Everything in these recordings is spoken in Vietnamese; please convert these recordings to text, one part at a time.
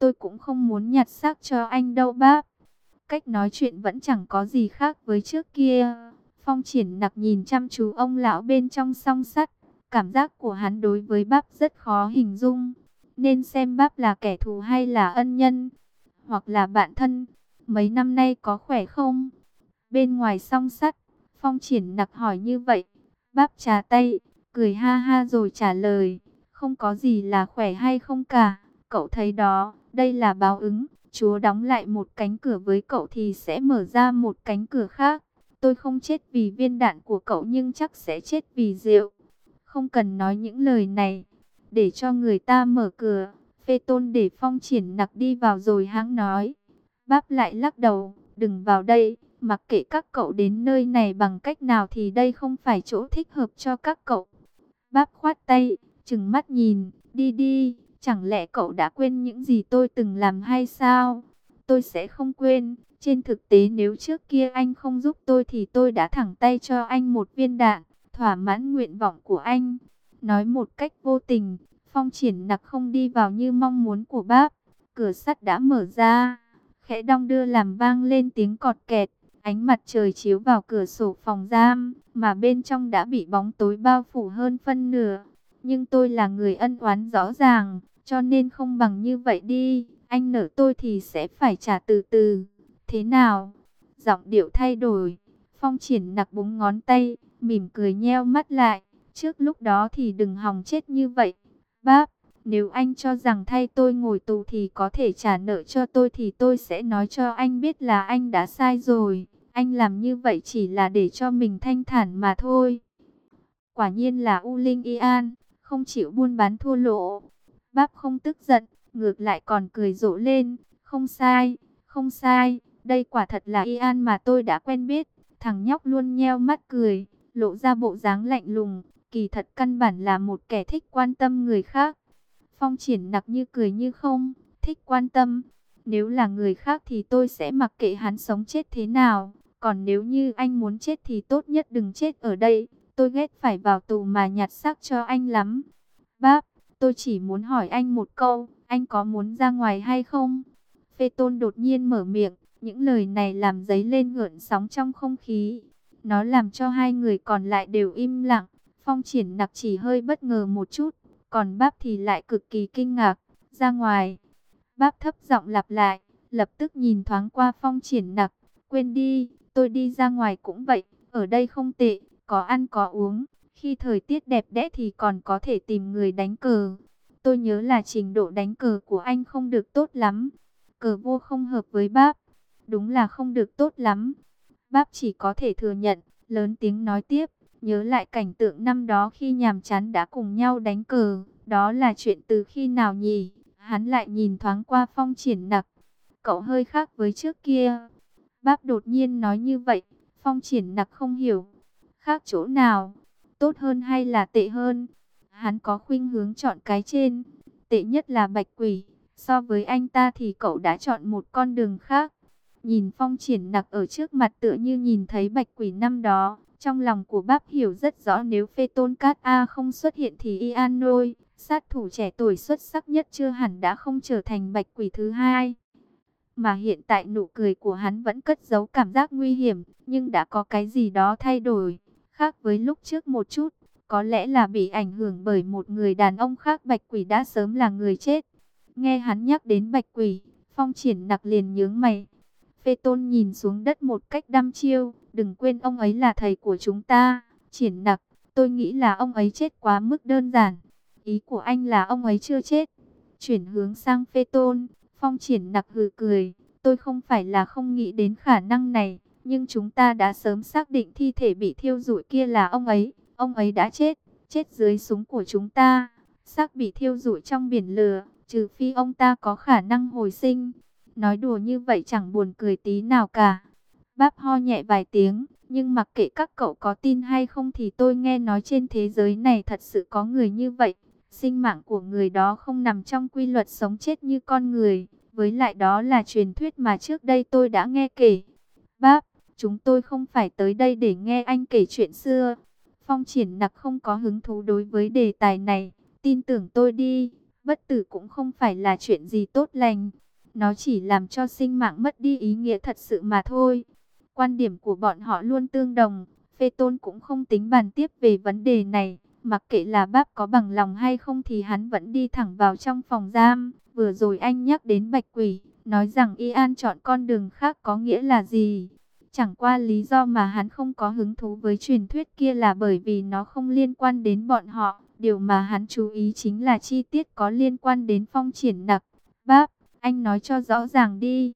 tôi cũng không muốn nhặt xác cho anh đâu bác. Cách nói chuyện vẫn chẳng có gì khác với trước kia. Phong Triển Nặc nhìn chăm chú ông lão bên trong song sắt. Cảm giác của hắn đối với bác rất khó hình dung. Nên xem bác là kẻ thù hay là ân nhân, hoặc là bạn thân. Mấy năm nay có khỏe không? Bên ngoài song sắt, Phong Triển Nặc hỏi như vậy. Bác trà tay, cười ha ha rồi trả lời. Không có gì là khỏe hay không cả. Cậu thấy đó, đây là báo ứng. Chúa đóng lại một cánh cửa với cậu thì sẽ mở ra một cánh cửa khác. Tôi không chết vì viên đạn của cậu nhưng chắc sẽ chết vì rượu. Không cần nói những lời này, để cho người ta mở cửa. Phê Tôn để Phong Triển Nặc đi vào rồi hãng nói. Bác lại lắc đầu, đừng vào đây, mặc kệ các cậu đến nơi này bằng cách nào thì đây không phải chỗ thích hợp cho các cậu. Bác khoát tay, trừng mắt nhìn, đi đi, chẳng lẽ cậu đã quên những gì tôi từng làm hay sao? Tôi sẽ không quên, trên thực tế nếu trước kia anh không giúp tôi thì tôi đã thẳng tay cho anh một viên đạn, thỏa mãn nguyện vọng của anh. Nói một cách vô tình, Phong Triển Nặc không đi vào như mong muốn của bác. Cửa sắt đã mở ra, khẽ đong đưa làm vang lên tiếng cọt kẹt. Ánh mặt trời chiếu vào cửa sổ phòng giam, mà bên trong đã bị bóng tối bao phủ hơn phân nửa. Nhưng tôi là người ân oán rõ ràng, cho nên không bằng như vậy đi. Anh nợ tôi thì sẽ phải trả từ từ. Thế nào? Giọng điệu thay đổi. Phong Triển Nặc búng ngón tay, mỉm cười nheo mắt lại. Trước lúc đó thì đừng hòng chết như vậy. Bác, nếu anh cho rằng thay tôi ngồi tù thì có thể trả nợ cho tôi thì tôi sẽ nói cho anh biết là anh đã sai rồi. Anh làm như vậy chỉ là để cho mình thanh thản mà thôi. Quả nhiên là U Linh Y An, không chịu buôn bán thua lỗ. Bác không tức giận, ngược lại còn cười rộ lên. Không sai, không sai, đây quả thật là Y An mà tôi đã quen biết. Thằng nhóc luôn nheo mắt cười, lộ ra bộ dáng lạnh lùng. Kỳ thật căn bản là một kẻ thích quan tâm người khác. Phong Triển Nặc như cười như không, thích quan tâm. Nếu là người khác thì tôi sẽ mặc kệ hắn sống chết thế nào. Còn nếu như anh muốn chết thì tốt nhất đừng chết ở đây. Tôi ghét phải vào tù mà nhặt xác cho anh lắm. Bác, tôi chỉ muốn hỏi anh một câu, anh có muốn ra ngoài hay không? Phê Tôn đột nhiên mở miệng, những lời này làm dấy lên gợn sóng trong không khí. Nó làm cho hai người còn lại đều im lặng. Phong Triển Nặc chỉ hơi bất ngờ một chút, còn bác thì lại cực kỳ kinh ngạc. Ra ngoài, bác thấp giọng lặp lại, lập tức nhìn thoáng qua Phong Triển Nặc. Quên đi, tôi đi ra ngoài cũng vậy, ở đây không tệ, có ăn có uống. Khi thời tiết đẹp đẽ thì còn có thể tìm người đánh cờ. Tôi nhớ là trình độ đánh cờ của anh không được tốt lắm. Cờ vô không hợp với bác. Đúng là không được tốt lắm. Bác chỉ có thể thừa nhận, lớn tiếng nói tiếp. Nhớ lại cảnh tượng năm đó khi nhàm chán đã cùng nhau đánh cờ. Đó là chuyện từ khi nào nhỉ? Hắn lại nhìn thoáng qua Phong Triển Nặc. Cậu hơi khác với trước kia. Bác đột nhiên nói như vậy. Phong Triển Nặc không hiểu. Khác chỗ nào? Tốt hơn hay là tệ hơn? Hắn có khuynh hướng chọn cái trên. Tệ nhất là Bạch Quỷ. So với anh ta thì cậu đã chọn một con đường khác. Nhìn Phong Triển Nặc ở trước mặt tựa như nhìn thấy Bạch Quỷ năm đó. Trong lòng của bác hiểu rất rõ nếu Phê Tôn Cát A không xuất hiện thì Ian Nôi, sát thủ trẻ tuổi xuất sắc nhất chưa hẳn đã không trở thành Bạch Quỷ thứ hai. Mà hiện tại nụ cười của hắn vẫn cất giấu cảm giác nguy hiểm, nhưng đã có cái gì đó thay đổi, khác với lúc trước một chút. Có lẽ là bị ảnh hưởng bởi một người đàn ông khác. Bạch Quỷ đã sớm là người chết. Nghe hắn nhắc đến Bạch Quỷ, Phong Triển Nặc liền nhướng mày. Phê Tôn nhìn xuống đất một cách đăm chiêu. Đừng quên ông ấy là thầy của chúng ta. Triển Nặc, tôi nghĩ là ông ấy chết quá mức đơn giản. Ý của anh là ông ấy chưa chết. Chuyển hướng sang Phê Tôn, Phong Triển Nặc hừ cười. Tôi không phải là không nghĩ đến khả năng này, nhưng chúng ta đã sớm xác định thi thể bị thiêu rụi kia là ông ấy. Ông ấy đã chết, chết dưới súng của chúng ta. Xác bị thiêu rụi trong biển lửa, trừ phi ông ta có khả năng hồi sinh. Nói đùa như vậy chẳng buồn cười tí nào cả. Bác ho nhẹ vài tiếng, nhưng mặc kệ các cậu có tin hay không thì tôi nghe nói trên thế giới này thật sự có người như vậy. Sinh mạng của người đó không nằm trong quy luật sống chết như con người. Với lại đó là truyền thuyết mà trước đây tôi đã nghe kể. Bác, chúng tôi không phải tới đây để nghe anh kể chuyện xưa. Phong Triển Nặc không có hứng thú đối với đề tài này. Tin tưởng tôi đi, Bất tử cũng không phải là chuyện gì tốt lành. Nó chỉ làm cho sinh mạng mất đi ý nghĩa thật sự mà thôi. Quan điểm của bọn họ luôn tương đồng. Phê Tôn cũng không tính bàn tiếp về vấn đề này. Mặc kệ là Báp có bằng lòng hay không thì hắn vẫn đi thẳng vào trong phòng giam. Vừa rồi anh nhắc đến Bạch Quỷ, nói rằng Y An chọn con đường khác có nghĩa là gì? Chẳng qua lý do mà hắn không có hứng thú với truyền thuyết kia là bởi vì nó không liên quan đến bọn họ. Điều mà hắn chú ý chính là chi tiết có liên quan đến Phong Triển Nặc. Báp, anh nói cho rõ ràng đi.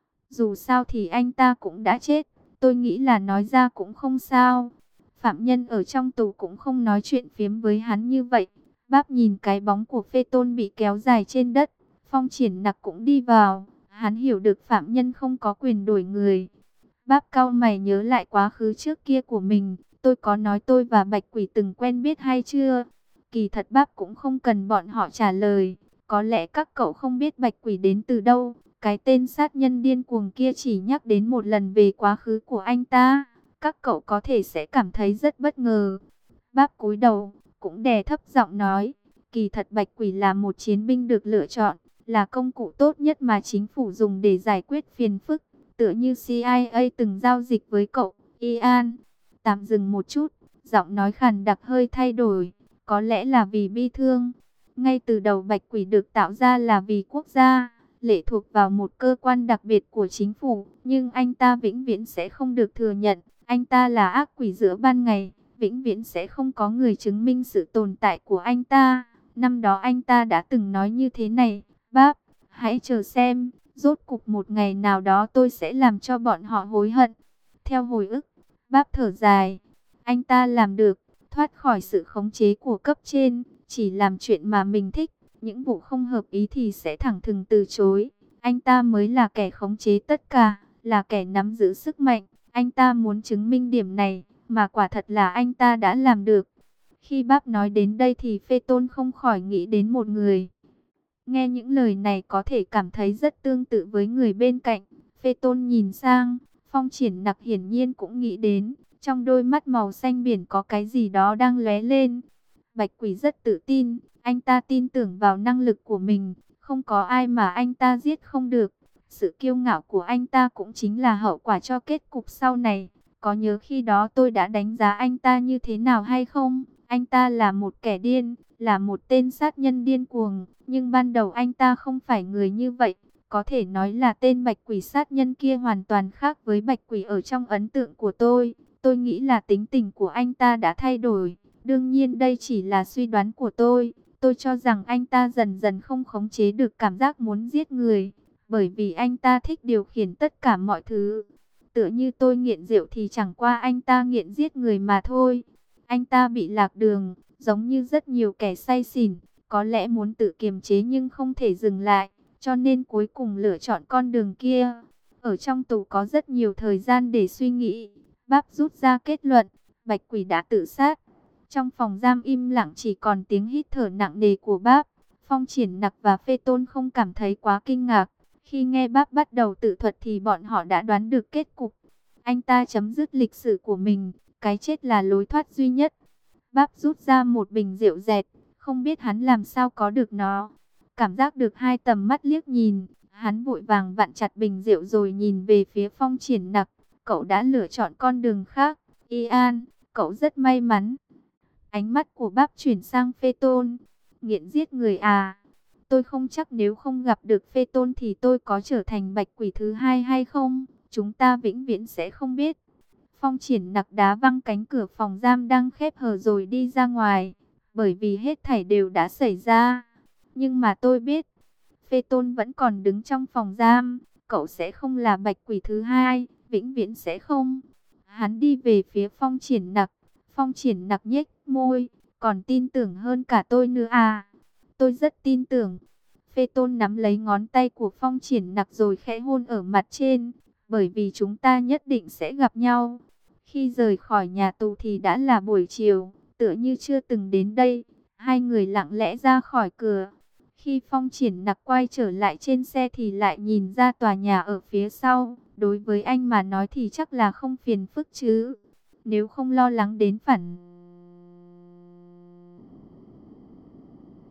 Dù sao thì anh ta cũng đã chết. Tôi nghĩ là nói ra cũng không sao. Phạm nhân ở trong tù cũng không nói chuyện phiếm với hắn như vậy. Báp nhìn cái bóng của Phê Tôn bị kéo dài trên đất. Phong Triển Nặc cũng đi vào. Hắn hiểu được phạm nhân không có quyền đổi người. Báp cau mày nhớ lại quá khứ trước kia của mình. Tôi có nói tôi và Bạch Quỷ từng quen biết hay chưa? Kỳ thật Báp cũng không cần bọn họ trả lời. Có lẽ các cậu không biết Bạch Quỷ đến từ đâu. Cái tên sát nhân điên cuồng kia chỉ nhắc đến một lần về quá khứ của anh ta. Các cậu có thể sẽ cảm thấy rất bất ngờ. Báp cúi đầu, cũng đè thấp giọng nói. Kỳ thật Bạch Quỷ là một chiến binh được lựa chọn, là công cụ tốt nhất mà chính phủ dùng để giải quyết phiền phức. Tựa như CIA từng giao dịch với cậu, Ian. Tạm dừng một chút, giọng nói khàn đặc hơi thay đổi. Có lẽ là vì bi thương. Ngay từ đầu Bạch Quỷ được tạo ra là vì quốc gia, lệ thuộc vào một cơ quan đặc biệt của chính phủ. Nhưng anh ta vĩnh viễn sẽ không được thừa nhận. Anh ta là ác quỷ giữa ban ngày. Vĩnh viễn sẽ không có người chứng minh sự tồn tại của anh ta. Năm đó anh ta đã từng nói như thế này. Báp, hãy chờ xem. Rốt cục một ngày nào đó tôi sẽ làm cho bọn họ hối hận. Theo hồi ức, Báp thở dài. Anh ta làm được, thoát khỏi sự khống chế của cấp trên, chỉ làm chuyện mà mình thích. Những vụ không hợp ý thì sẽ thẳng thừng từ chối. Anh ta mới là kẻ khống chế tất cả, là kẻ nắm giữ sức mạnh. Anh ta muốn chứng minh điểm này, mà quả thật là anh ta đã làm được. Khi Báp nói đến đây thì Phê Tôn không khỏi nghĩ đến một người. Nghe những lời này có thể cảm thấy rất tương tự với người bên cạnh. Phê Tôn nhìn sang, Phong Triển Nặc hiển nhiên cũng nghĩ đến. Trong đôi mắt màu xanh biển có cái gì đó đang lóe lên. Bạch Quỷ rất tự tin, anh ta tin tưởng vào năng lực của mình. Không có ai mà anh ta giết không được. Sự kiêu ngạo của anh ta cũng chính là hậu quả cho kết cục sau này. Có nhớ khi đó tôi đã đánh giá anh ta như thế nào hay không? Anh ta là một kẻ điên, là một tên sát nhân điên cuồng. Nhưng ban đầu anh ta không phải người như vậy. Có thể nói là tên Bạch Quỷ sát nhân kia hoàn toàn khác với Bạch Quỷ ở trong ấn tượng của tôi. Tôi nghĩ là tính tình của anh ta đã thay đổi. Đương nhiên đây chỉ là suy đoán của tôi. Tôi cho rằng anh ta dần dần không khống chế được cảm giác muốn giết người. Bởi vì anh ta thích điều khiển tất cả mọi thứ. Tựa như tôi nghiện rượu thì chẳng qua anh ta nghiện giết người mà thôi. Anh ta bị lạc đường, giống như rất nhiều kẻ say xỉn. Có lẽ muốn tự kiềm chế nhưng không thể dừng lại. Cho nên cuối cùng lựa chọn con đường kia. Ở trong tù có rất nhiều thời gian để suy nghĩ. Báp rút ra kết luận, Bạch Quỷ đã tự sát. Trong phòng giam im lặng chỉ còn tiếng hít thở nặng nề của Báp. Phong Triển Nặc và Phê Tôn không cảm thấy quá kinh ngạc. Khi nghe Báp bắt đầu tự thuật thì bọn họ đã đoán được kết cục. Anh ta chấm dứt lịch sử của mình, cái chết là lối thoát duy nhất. Báp rút ra một bình rượu dẹt, không biết hắn làm sao có được nó. Cảm giác được hai tầm mắt liếc nhìn, hắn vội vàng vặn chặt bình rượu rồi nhìn về phía Phong Triển Nặc. Cậu đã lựa chọn con đường khác, Ian, cậu rất may mắn. Ánh mắt của Báp chuyển sang Phê Tôn. Nghiện giết người à? Tôi không chắc nếu không gặp được Phê Tôn thì tôi có trở thành Bạch Quỷ thứ hai hay không. Chúng ta vĩnh viễn sẽ không biết. Phong Triển Nặc đá văng cánh cửa phòng giam đang khép hờ rồi đi ra ngoài. Bởi vì hết thảy đều đã xảy ra. Nhưng mà tôi biết, Phê Tôn vẫn còn đứng trong phòng giam. Cậu sẽ không là Bạch Quỷ thứ hai, vĩnh viễn sẽ không. Hắn đi về phía Phong Triển Nặc. Phong Triển Nặc nhếch môi, còn tin tưởng hơn cả tôi nữa à? Tôi rất tin tưởng. Phê Tôn nắm lấy ngón tay của Phong Triển Nặc rồi khẽ hôn ở mặt trên. Bởi vì chúng ta nhất định sẽ gặp nhau. Khi rời khỏi nhà tù thì đã là buổi chiều, tựa như chưa từng đến đây. Hai người lặng lẽ ra khỏi cửa. Khi Phong Triển Nặc quay trở lại trên xe thì lại nhìn ra tòa nhà ở phía sau. Đối với anh mà nói thì chắc là không phiền phức chứ. Nếu không lo lắng đến phản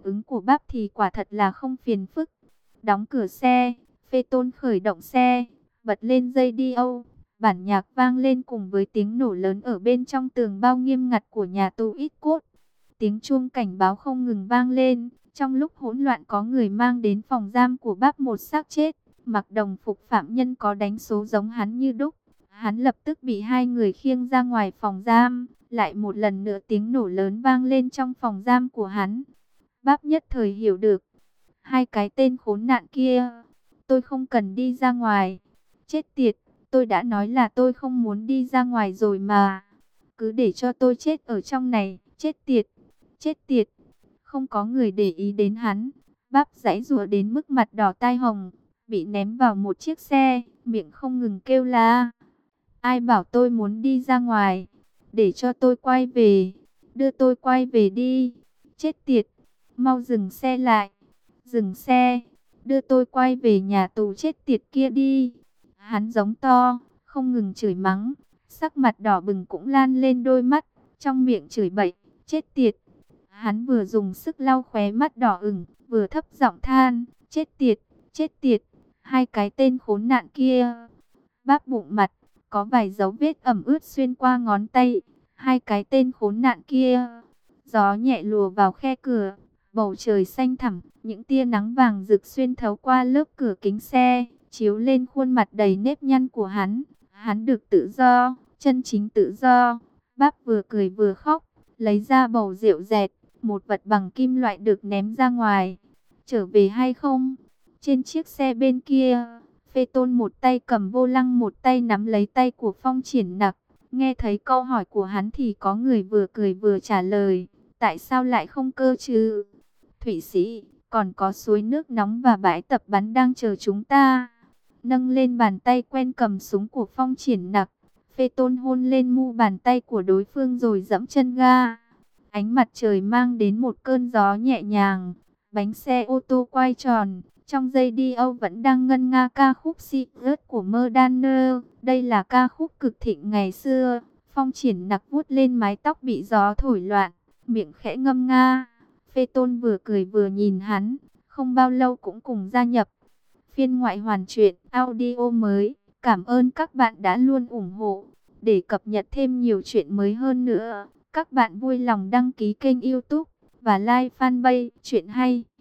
ứng của bác thì quả thật là không phiền phức. Đóng cửa xe, Phê Tôn khởi động xe, bật lên dây đi âu. Bản nhạc vang lên cùng với tiếng nổ lớn ở bên trong tường bao nghiêm ngặt của nhà tù ít cốt. Tiếng chuông cảnh báo không ngừng vang lên. Trong lúc hỗn loạn có người mang đến phòng giam của bác một xác chết. Mặc đồng phục phạm nhân có đánh số giống hắn như đúc. Hắn lập tức bị hai người khiêng ra ngoài phòng giam. Lại một lần nữa tiếng nổ lớn vang lên trong phòng giam của hắn. Bác nhất thời hiểu được. Hai cái tên khốn nạn kia. Tôi không cần đi ra ngoài. Chết tiệt, tôi đã nói là tôi không muốn đi ra ngoài rồi mà. Cứ để cho tôi chết ở trong này. Chết tiệt, chết tiệt. Không có người để ý đến hắn. Bác giãy giụa đến mức mặt đỏ tai hồng. Bị ném vào một chiếc xe. Miệng không ngừng kêu la. Ai bảo tôi muốn đi ra ngoài. Để cho tôi quay về. Đưa tôi quay về đi. Chết tiệt. Mau dừng xe lại. Dừng xe. Đưa tôi quay về nhà tù chết tiệt kia đi. Hắn giống to. Không ngừng chửi mắng. Sắc mặt đỏ bừng cũng lan lên đôi mắt. Trong miệng chửi bậy. Chết tiệt. Hắn vừa dùng sức lau khóe mắt đỏ ửng. Vừa thấp giọng than. Chết tiệt. Chết tiệt. Hai cái tên khốn nạn kia. Bác bụng mặt. Có vài dấu vết ẩm ướt xuyên qua ngón tay. Hai cái tên khốn nạn kia. Gió nhẹ lùa vào khe cửa. Bầu trời xanh thẳm. Những tia nắng vàng rực xuyên thấu qua lớp cửa kính xe. Chiếu lên khuôn mặt đầy nếp nhăn của hắn. Hắn được tự do. Chân chính tự do. Bác vừa cười vừa khóc. Lấy ra bầu rượu dẹt. Một vật bằng kim loại được ném ra ngoài. Trở về hay không? Trên chiếc xe bên kia. Phê Tôn một tay cầm vô lăng, một tay nắm lấy tay của Phong Triển Nặc. Nghe thấy câu hỏi của hắn thì có người vừa cười vừa trả lời. Tại sao lại không cơ chứ? Thụy Sĩ, còn có suối nước nóng và bãi tập bắn đang chờ chúng ta. Nâng lên bàn tay quen cầm súng của Phong Triển Nặc. Phê Tôn hôn lên mu bàn tay của đối phương rồi giẫm chân ga. Ánh mặt trời mang đến một cơn gió nhẹ nhàng. Bánh xe ô tô quay tròn. Trong giây đi Âu vẫn đang ngân nga ca khúc Secret của Murdaner. Đây là ca khúc cực thịnh ngày xưa. Phong Triển Nặc vuốt lên mái tóc bị gió thổi loạn. Miệng khẽ ngâm nga. Phê Tôn vừa cười vừa nhìn hắn. Không bao lâu cũng cùng gia nhập. Phiên ngoại hoàn truyện audio mới. Cảm ơn các bạn đã luôn ủng hộ. Để cập nhật thêm nhiều chuyện mới hơn nữa. Các bạn vui lòng đăng ký kênh YouTube và like fanpage Chuyện Hay.